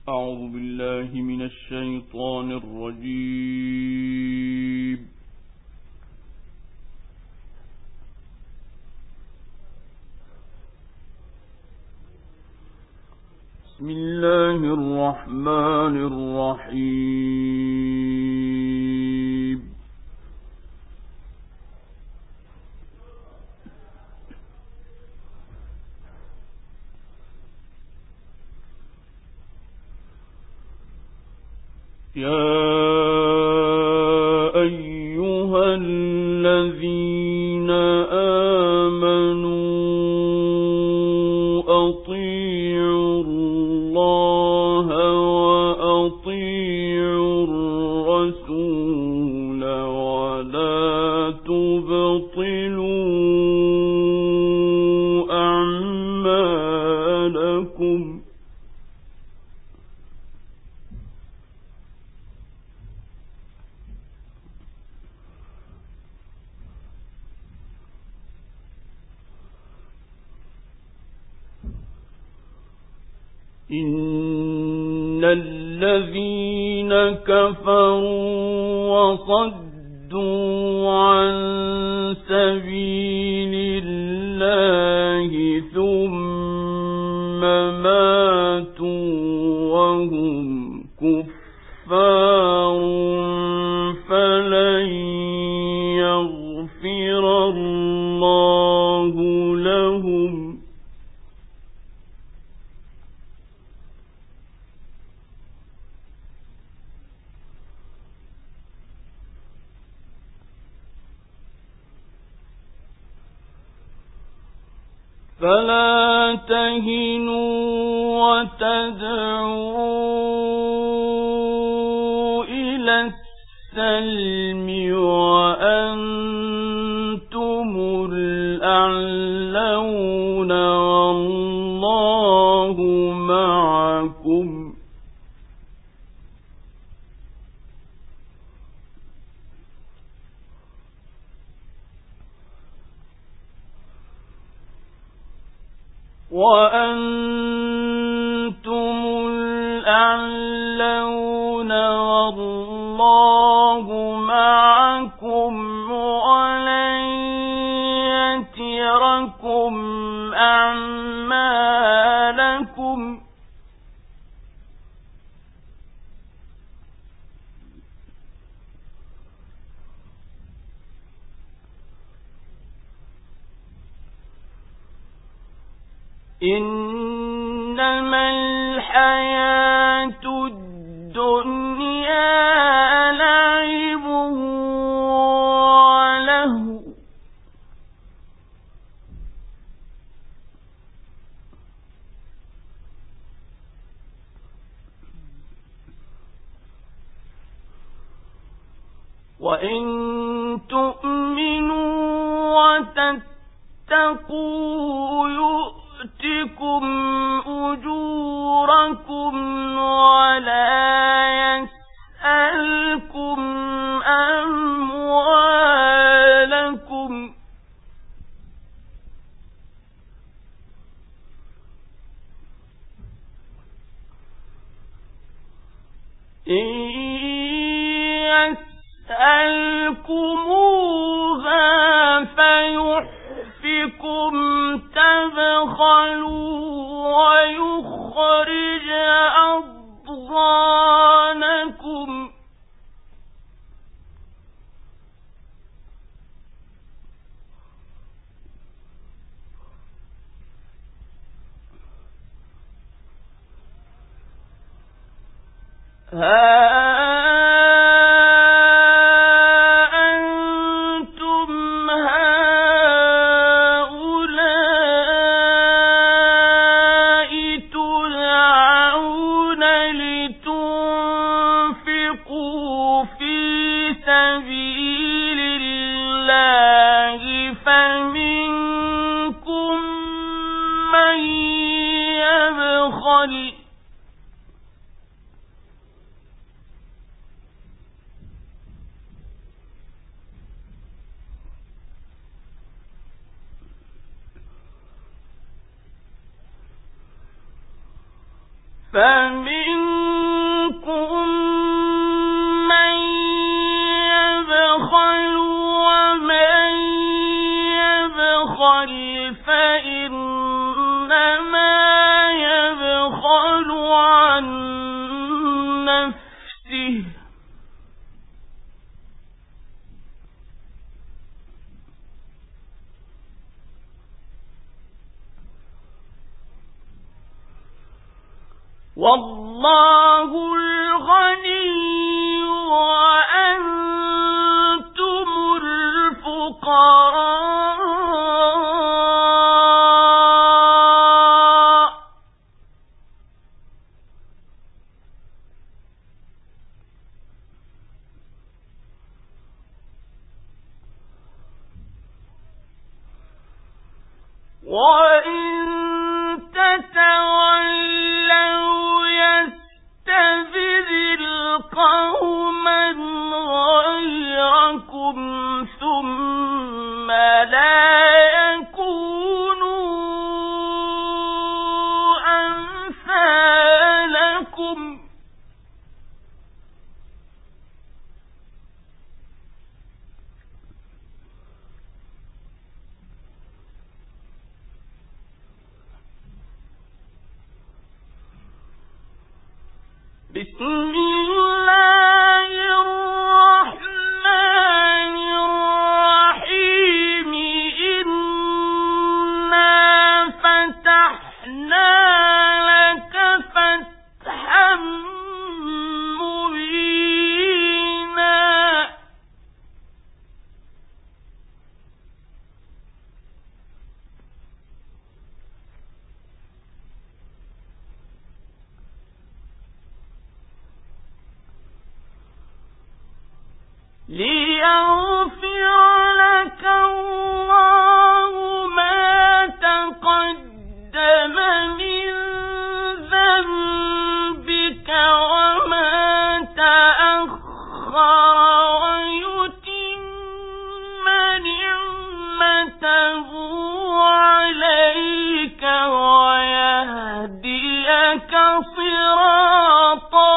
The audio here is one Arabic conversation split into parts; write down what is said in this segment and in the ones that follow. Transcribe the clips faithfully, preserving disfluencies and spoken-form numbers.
أعوذ بالله من الشيطان الرجيم. بسم الله الرحمن الرحيم. يا أيها الذين آمنوا أطيعوا الله وأطيعوا الرسول ولا تبطلوا أعمالكم. إن الذين كفروا وصدوا عن سبيل الله ثم ماتوا وهم كفار فلن يغفر الله لهم. فلا تهنوا وتدعوا إلى السلم وأنتم الأعلون والله معكم. وأنتم الأعلون والله معكم ولن يتركم أعمالكم. إنما الحياة الدنيا لعب ولهو وإن تؤمنوا وتتقوا يؤتكم أجوركم ولا يسألكم أموالكم. إن يسألكموها فيحفكم تبخلوا ويخرج أضغانكم. ها فمن والله الغني وأنتم الفقراء وإن تتولوا يستبدل قوما غيركم ثم لا يكونوا أمثالكم بسم الله الرحمن الرحيم إنا فتحنا لك فتحا مبينا ليغفر لك الله ما تقدم من ذنبك وما تأخر ويتم نعمته عليك ويهديك صراطا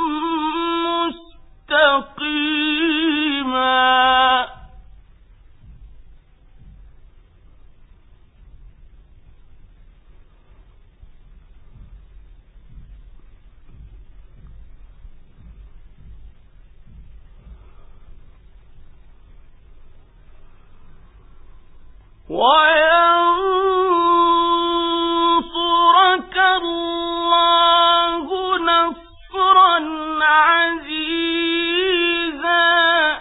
مستقيما وينصرك الله نصرا عزيزا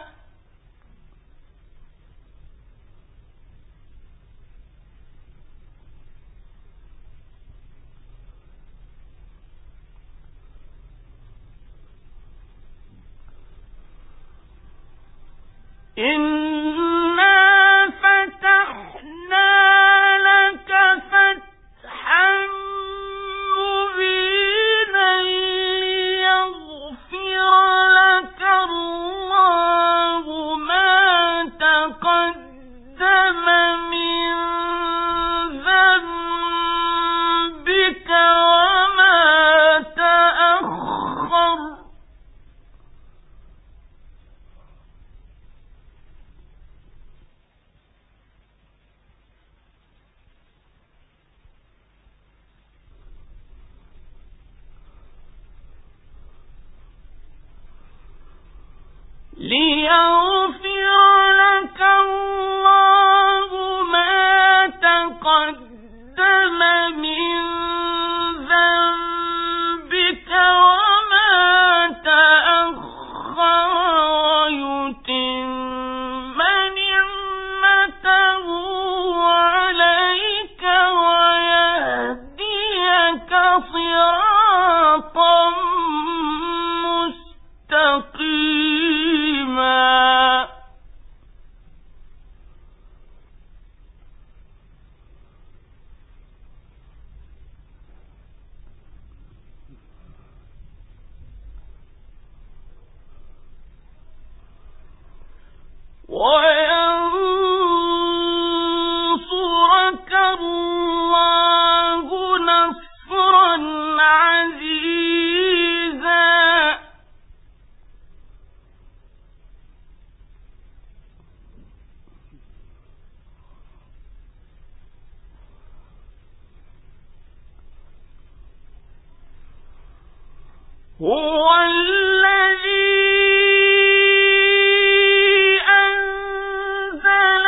إنا فتحنا لك فتحا مبينا ليغفر لك الله ما تقدم من ذنبك وما تأخر ليغفر لك الله ما تقدم من ذنبك وما تأخر ويتم نعمته عليك ويهديك صراطا مستقيما وينصرك الله نصرا عزيزا هو الذي أنزل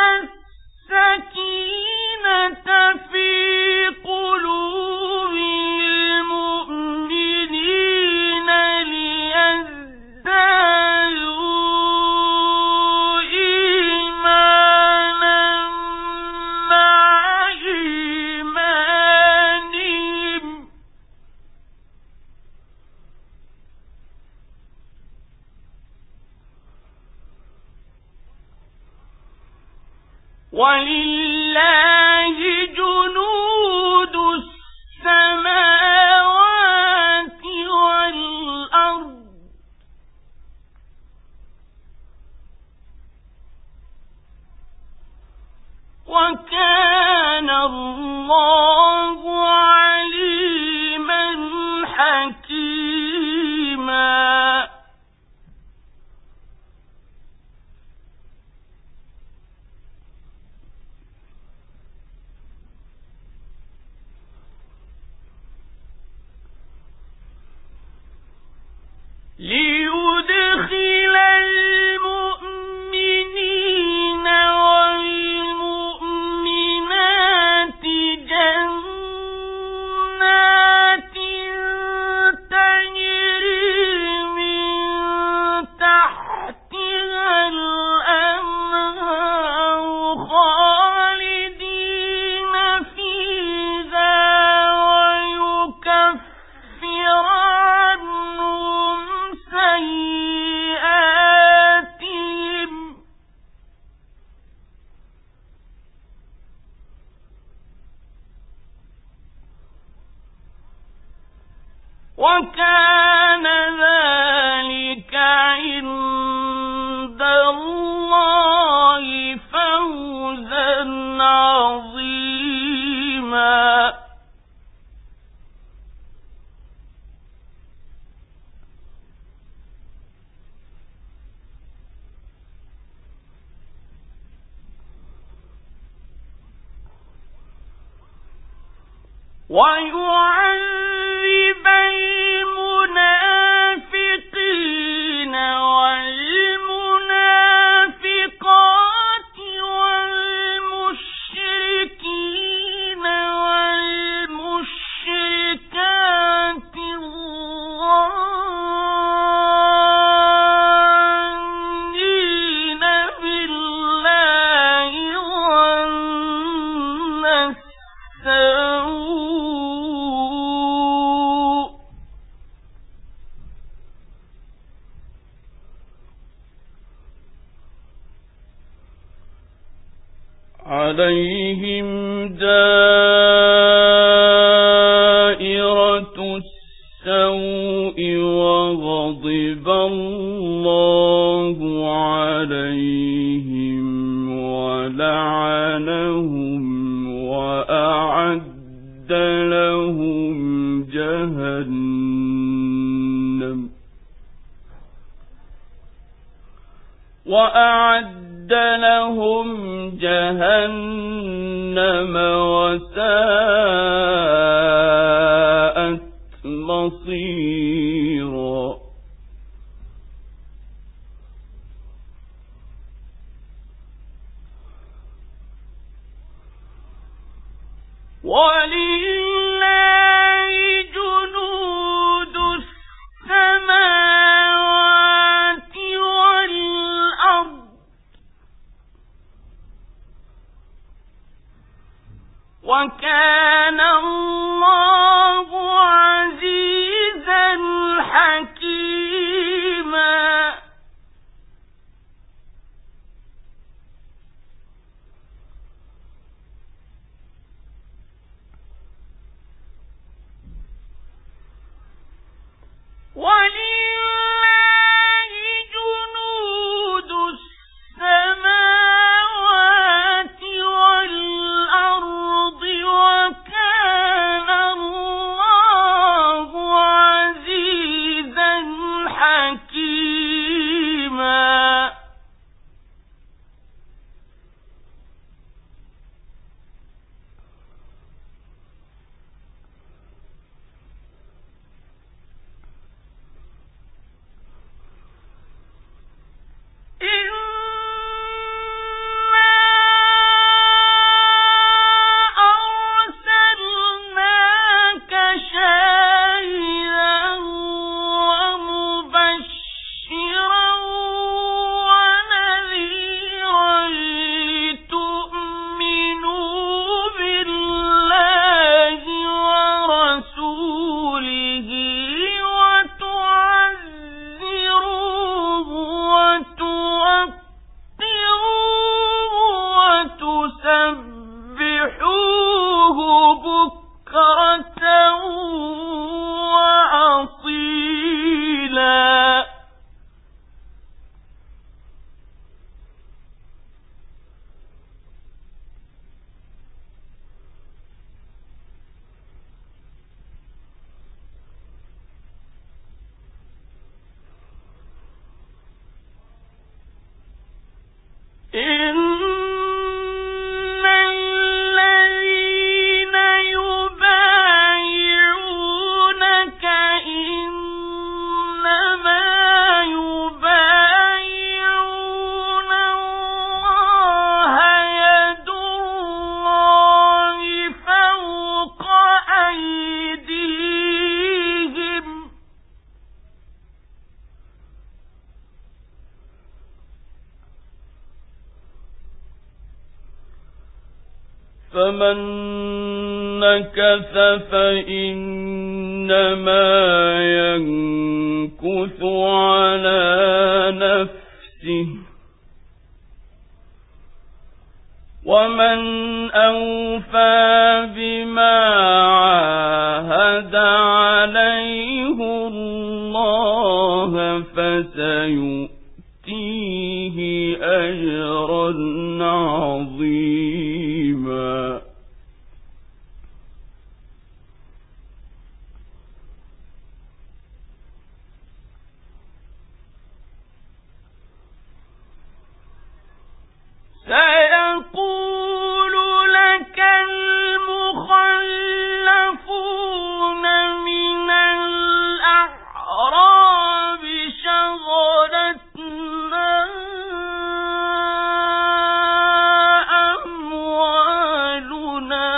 السكينة في قلوب المؤمنين وَلِلَّهِ جُنُودُ السَّمَاوَاتِ وَالْأَرْضِ وَكَانَ اللَّهُ عَلِيمًا حَكِيمًا. لِيُدْخِلَ الْمُؤْمِنِينَ وَالْمُؤْمِنَاتِ جَنَّاتٍ تَجْرِي مِن تَحْتِهَا الْأَنْهَارُ خَالِدِينَ فِيهَا وَيُكَفِّرَ عَنْهُمْ سَيِّئَاتِهِمْ وَكَانَ ذَلِكَ عِندَ اللَّهِ فَوْزًا عَظِيمًا. وَيُعَذِّبَ الْمُنَافِقِينَ وَالْمُنَافِقَاتِ وَالْمُشْرِكِينَ وَالْمُشْرِكَاتِ الظَّانِّينَ بِاللَّهِ ظَنَّ السَّوْءِ عَلَيْهِمْ دَائِرَةُ السَّوْءِ وَغَضِبَ اللَّهُ عَلَيْهِمْ وَلَعَنَهُمْ وَأَعَدَّ لَهُمْ جَهَنَّمَ وَأَعَدَّ لَهُمْ جَهَنَّمَ وَسَاءَتْ مَصِيرًا. وَلِلَّهِ جُنُودُ السَّمَاوَاتِ وَالْأَرْضِ وَكَانَ اللَّهُ عَزِيزًا فمن نكث فإنما ينكث على نفسه ومن أوفى بما عاهد عليه الله فسيؤتيه أجرا عظيما. سيقول لك المخلفون من الأعراب شغلتنا أموالنا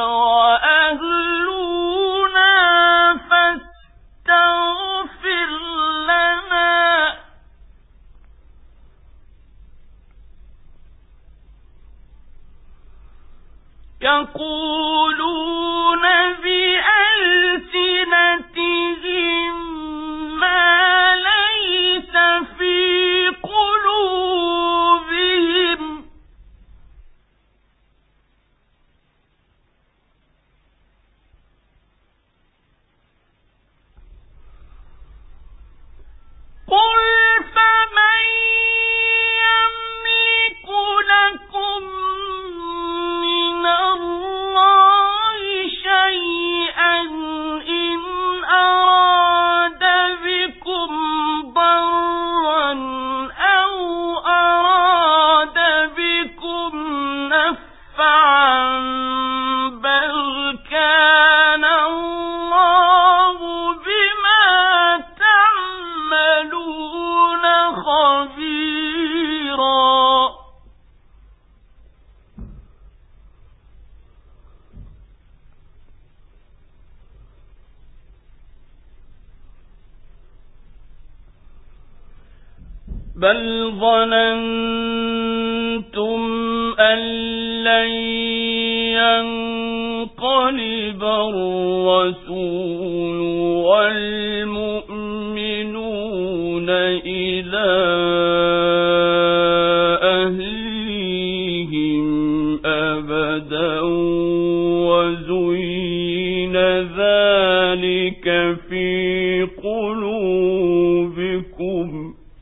وأهلنا فاستغفر لنا. يقولون بألسنتهم ما ليس في قلوبهم قل فمن يملك لكم من الله شيئا إن أراد بكم ضرا أو أراد بكم نفعا بل كان الله بما تعملون خبيرا. بل ظننتم أن لن ينقلب الرسول والمؤمنون إلى أهليهم أبدا وزين ذلك في قلوبكم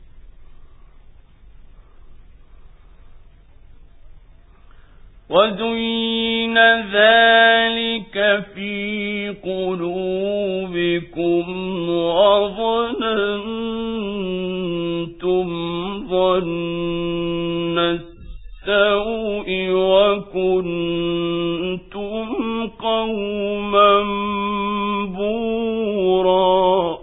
وزين ذلك في قلوبكم وظننتم ظن السوء وكنتم قوما بورا.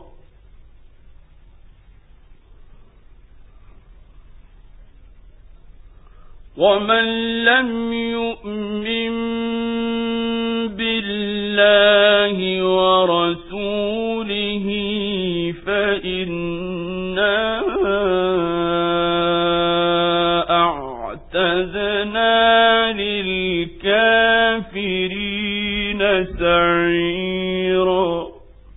ومن لم يؤمن بالله ورسوله فإنا أعتدنا للكافرين سعيرا.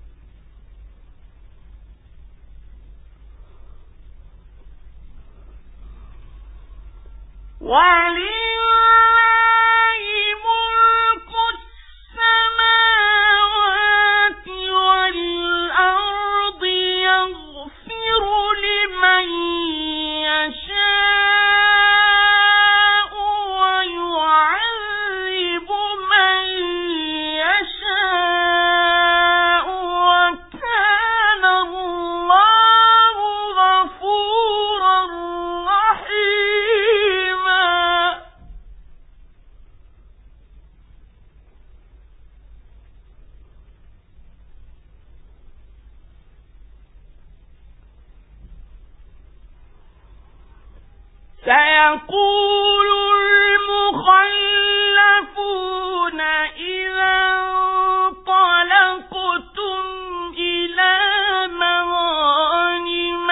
ولله ملك السماوات والأرض يغفر لمن يشاء ويعذب من يشاء وكان الله غفورا رحيما. سيقول المخلفون إذا انطلقتم إلى مغانم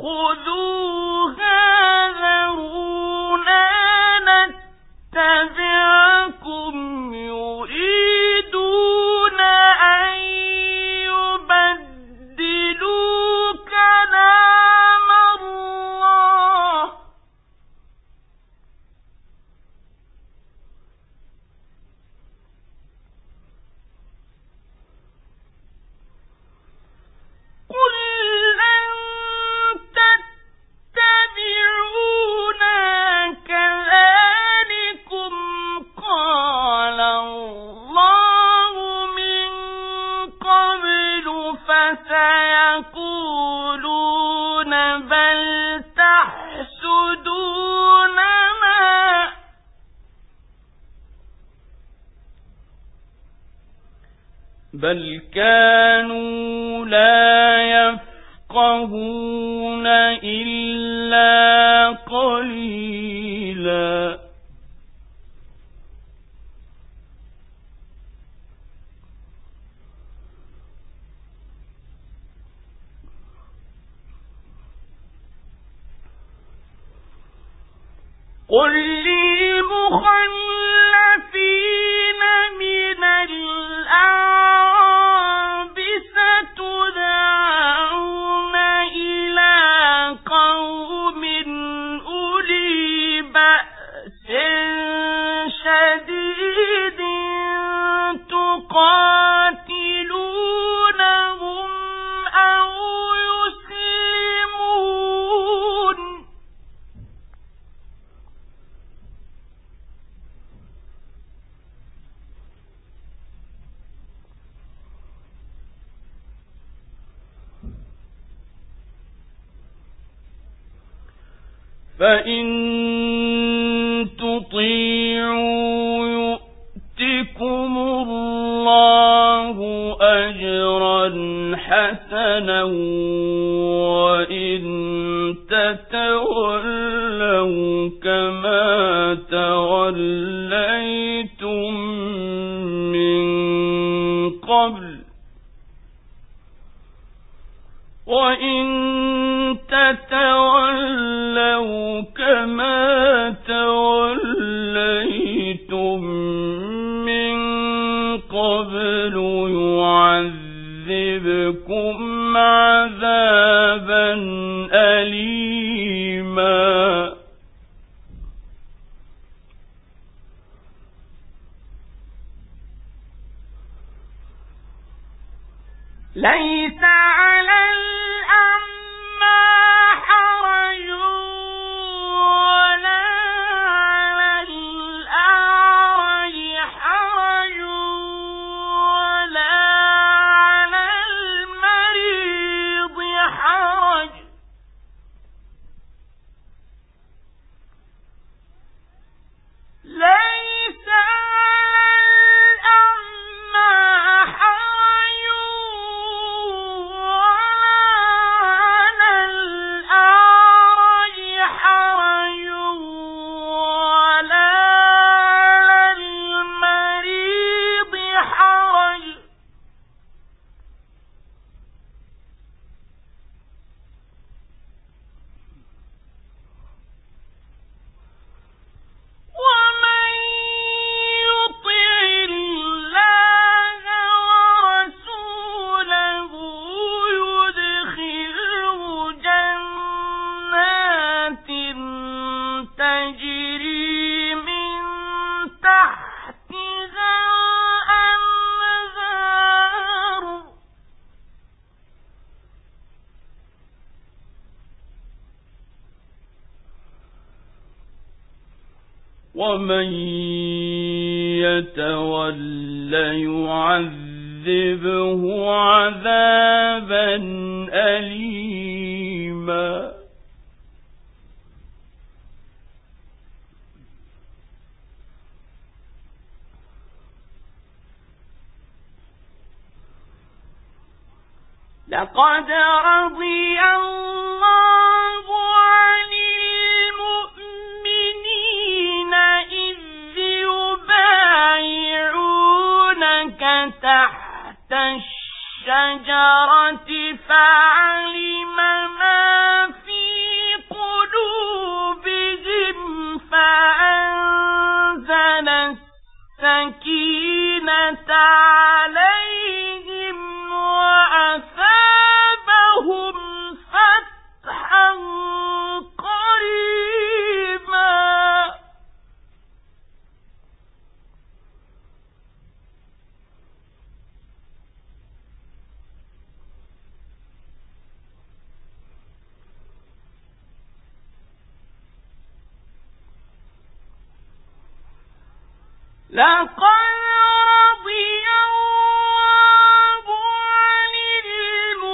لتأخذوها ذرونا نتبعكم فسيقولون بل تحسدوننا بل كانوا لا يفقهون إلا قليلا. قل للمخلفين من الأعراب ستدعون إلى قوم أولي بأس شديد تقاتلونهم أو يسلمون فإن تطيعوا يؤتكم الله أجرا حسنا وإن تتولوا كما توليتم من قبل وإن تتولوا كما توليتم من قبل يعذبكم عذابا أليما. ليس على الأعمى حرج ولا على الأعرج حرج ولا على المريض حرج ليس ومن يتول يعذبه عذابا أليما. لقد رضي الله عن المؤمنين إذ يبايعونك تحت الشجرة فعلم ما في قلوبهم فأنزل السكينة عليهم وأثابهم فتحا قريبا. لقد رضي الله عن المؤمنين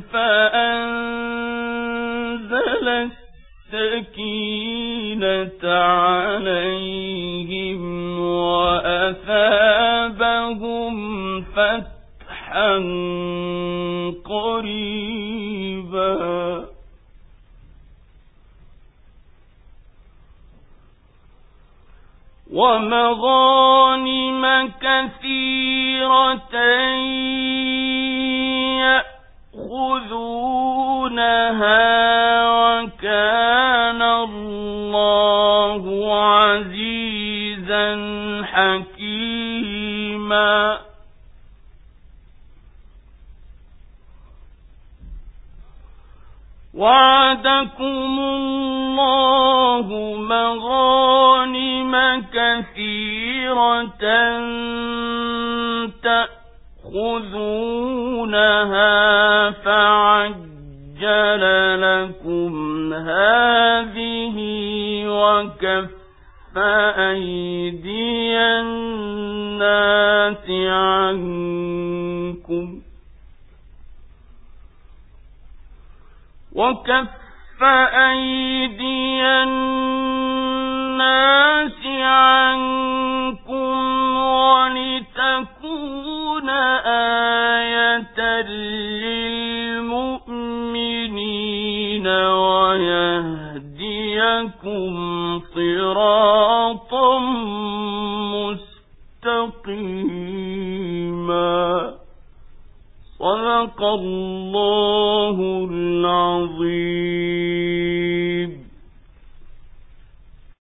فأنزل السكينة عليهم وأثابهم فتحا قريبا ومغانم كثيرة يأخذونها وكان الله عزيزا حكيما وعدكم الله مغانم كثيرة تأخذونها فعجل لكم هذه وكف أيدي الناس عنكم وكف أيدي الناس عنكم ولتكون آية للمؤمنين ويهديكم صراطا مستقيما. صدق الله العظيم.